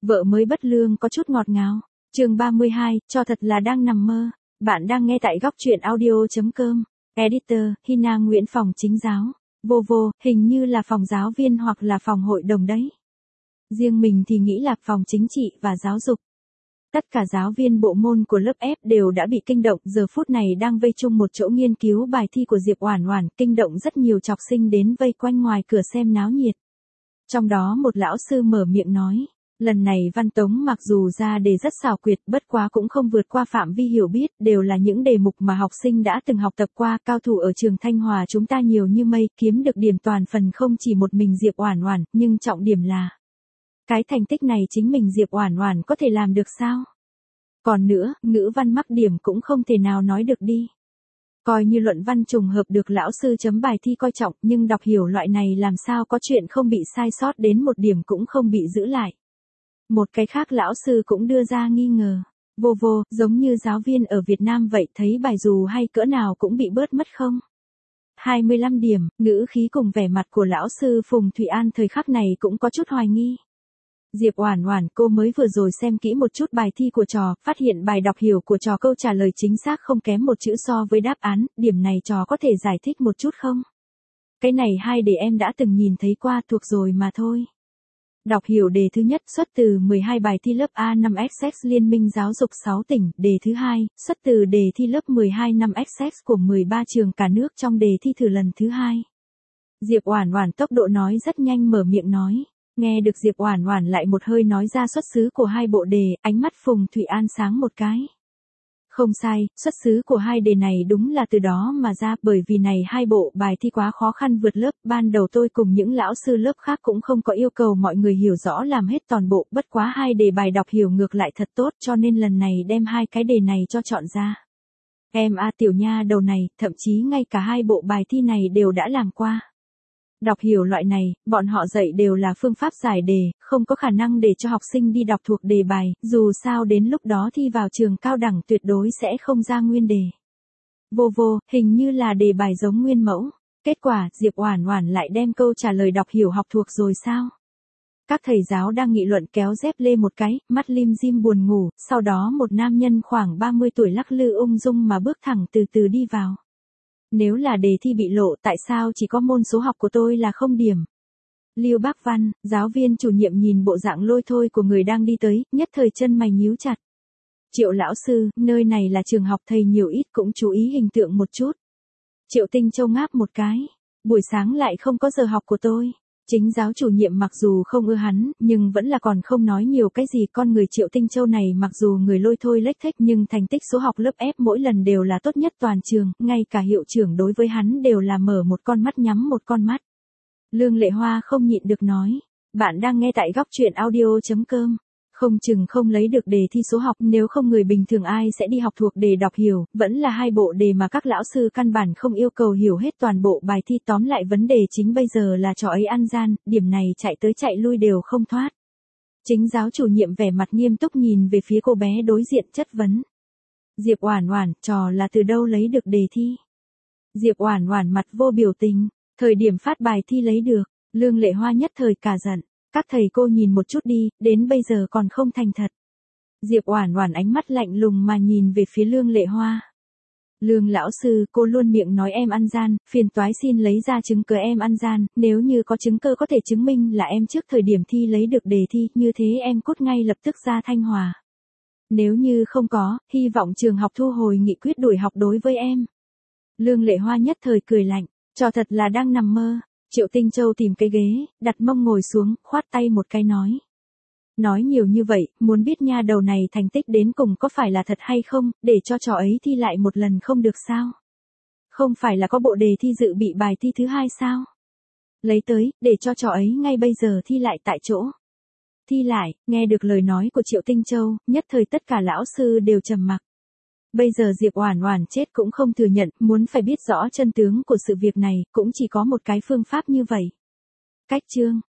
Vợ mới bất lương có chút ngọt ngào. Chương 32, cho thật là đang nằm mơ. Bạn đang nghe tại góc truyện audio.com. Editor, Hina Nguyễn phòng chính giáo. Vô, hình như là phòng giáo viên hoặc là phòng hội đồng đấy. Riêng mình thì nghĩ là phòng chính trị và giáo dục. Tất cả giáo viên bộ môn của lớp F đều đã bị kinh động, giờ phút này đang vây chung một chỗ nghiên cứu bài thi của Diệp Oản Oản, kinh động rất nhiều học sinh đến vây quanh ngoài cửa xem náo nhiệt. Trong đó một lão sư mở miệng nói, lần này văn tống mặc dù ra đề rất xảo quyệt, bất quá cũng không vượt qua phạm vi hiểu biết, đều là những đề mục mà học sinh đã từng học tập qua, cao thủ ở trường Thanh Hòa chúng ta nhiều như mây, kiếm được điểm toàn phần không chỉ một mình Diệp Oản Oản, nhưng trọng điểm là cái thành tích này chính mình Diệp Oản Oản có thể làm được sao? Còn nữa, ngữ văn mắc điểm cũng không thể nào nói được đi. Coi như luận văn trùng hợp được lão sư chấm bài thi coi trọng, nhưng đọc hiểu loại này làm sao có chuyện không bị sai sót đến một điểm cũng không bị giữ lại. Một cái khác lão sư cũng đưa ra nghi ngờ. Vô, giống như giáo viên ở Việt Nam vậy, thấy bài dù hay cỡ nào cũng bị bớt mất không? 25 điểm, ngữ khí cùng vẻ mặt của lão sư Phùng Thụy An thời khắc này cũng có chút hoài nghi. Diệp Oản Oản, cô mới vừa rồi xem kỹ một chút bài thi của trò, phát hiện bài đọc hiểu của trò câu trả lời chính xác không kém một chữ so với đáp án, điểm này trò có thể giải thích một chút không? Cái này hai đề em đã từng nhìn thấy qua thuộc rồi mà thôi. Đọc hiểu đề thứ nhất xuất từ 12 bài thi lớp A5XX Liên minh giáo dục 6 tỉnh, đề thứ hai xuất từ đề thi lớp 12 5XX của 13 trường cả nước trong đề thi thử lần thứ hai. Diệp Oản Oản tốc độ nói rất nhanh mở miệng nói. Nghe được Diệp Oản Oản lại một hơi nói ra xuất xứ của hai bộ đề, ánh mắt Phùng Thụy An sáng một cái. Không sai, xuất xứ của hai đề này đúng là từ đó mà ra, bởi vì này hai bộ bài thi quá khó khăn vượt lớp, ban đầu tôi cùng những lão sư lớp khác cũng không có yêu cầu mọi người hiểu rõ làm hết toàn bộ, bất quá hai đề bài đọc hiểu ngược lại thật tốt, cho nên lần này đem hai cái đề này cho chọn ra. Em tiểu nha đầu này, thậm chí ngay cả hai bộ bài thi này đều đã làm qua. Đọc hiểu loại này, bọn họ dạy đều là phương pháp giải đề, không có khả năng để cho học sinh đi đọc thuộc đề bài, dù sao đến lúc đó thi vào trường cao đẳng tuyệt đối sẽ không ra nguyên đề. Vô, hình như là đề bài giống nguyên mẫu. Kết quả, Diệp Oản Oản lại đem câu trả lời đọc hiểu học thuộc rồi sao? Các thầy giáo đang nghị luận kéo dép lê một cái, mắt lim dim buồn ngủ, sau đó một nam nhân khoảng 30 tuổi lắc lư ung dung mà bước thẳng từ từ đi vào. Nếu là đề thi bị lộ, tại sao chỉ có môn số học của tôi là 0 điểm? Lưu Bác Văn, giáo viên chủ nhiệm nhìn bộ dạng lôi thôi của người đang đi tới, nhất thời chân mày nhíu chặt. Triệu lão sư, nơi này là trường học, thầy nhiều ít cũng chú ý hình tượng một chút. Triệu Tinh Châu ngáp một cái. Buổi sáng lại không có giờ học của tôi. Chính giáo chủ nhiệm mặc dù không ưa hắn, nhưng vẫn là còn không nói nhiều cái gì. Con người Triệu Tinh Châu này mặc dù người lôi thôi lếch thếch nhưng thành tích số học lớp F mỗi lần đều là tốt nhất toàn trường, ngay cả hiệu trưởng đối với hắn đều là mở một con mắt nhắm một con mắt. Lương Lệ Hoa không nhịn được nói, bạn đang nghe tại góc truyện audio.com. Không chừng không lấy được đề thi số học, nếu không người bình thường ai sẽ đi học thuộc đề đọc hiểu, vẫn là hai bộ đề mà các lão sư căn bản không yêu cầu hiểu hết toàn bộ bài thi, tóm lại vấn đề chính bây giờ là trò ấy ăn gian, điểm này chạy tới chạy lui đều không thoát. Chính giáo chủ nhiệm vẻ mặt nghiêm túc nhìn về phía cô bé đối diện chất vấn. Diệp Oản Oản, trò là từ đâu lấy được đề thi? Diệp Oản Oản mặt vô biểu tình, thời điểm phát bài thi lấy được, Lương Lệ Hoa nhất thời cả giận. Các thầy cô nhìn một chút đi, đến bây giờ còn không thành thật. Diệp Oản Oản ánh mắt lạnh lùng mà nhìn về phía Lương Lệ Hoa. Lương lão sư, cô luôn miệng nói em ăn gian, phiền toái xin lấy ra chứng cứ em ăn gian, nếu như có chứng cứ có thể chứng minh là em trước thời điểm thi lấy được đề thi, như thế em cút ngay lập tức ra Thanh Hòa. Nếu như không có, hy vọng trường học thu hồi nghị quyết đuổi học đối với em. Lương Lệ Hoa nhất thời cười lạnh, trò thật là đang nằm mơ. Triệu Tinh Châu tìm cái ghế, đặt mông ngồi xuống, khoát tay một cái nói. Nói nhiều như vậy, muốn biết nha đầu này thành tích đến cùng có phải là thật hay không, để cho trò ấy thi lại một lần không được sao? Không phải là có bộ đề thi dự bị bài thi thứ hai sao? Lấy tới, để cho trò ấy ngay bây giờ thi lại tại chỗ. Thi lại, nghe được lời nói của Triệu Tinh Châu, nhất thời tất cả lão sư đều trầm mặc. Bây giờ Diệp Oản Oản chết cũng không thừa nhận, muốn phải biết rõ chân tướng của sự việc này, cũng chỉ có một cái phương pháp như vậy. Cách chương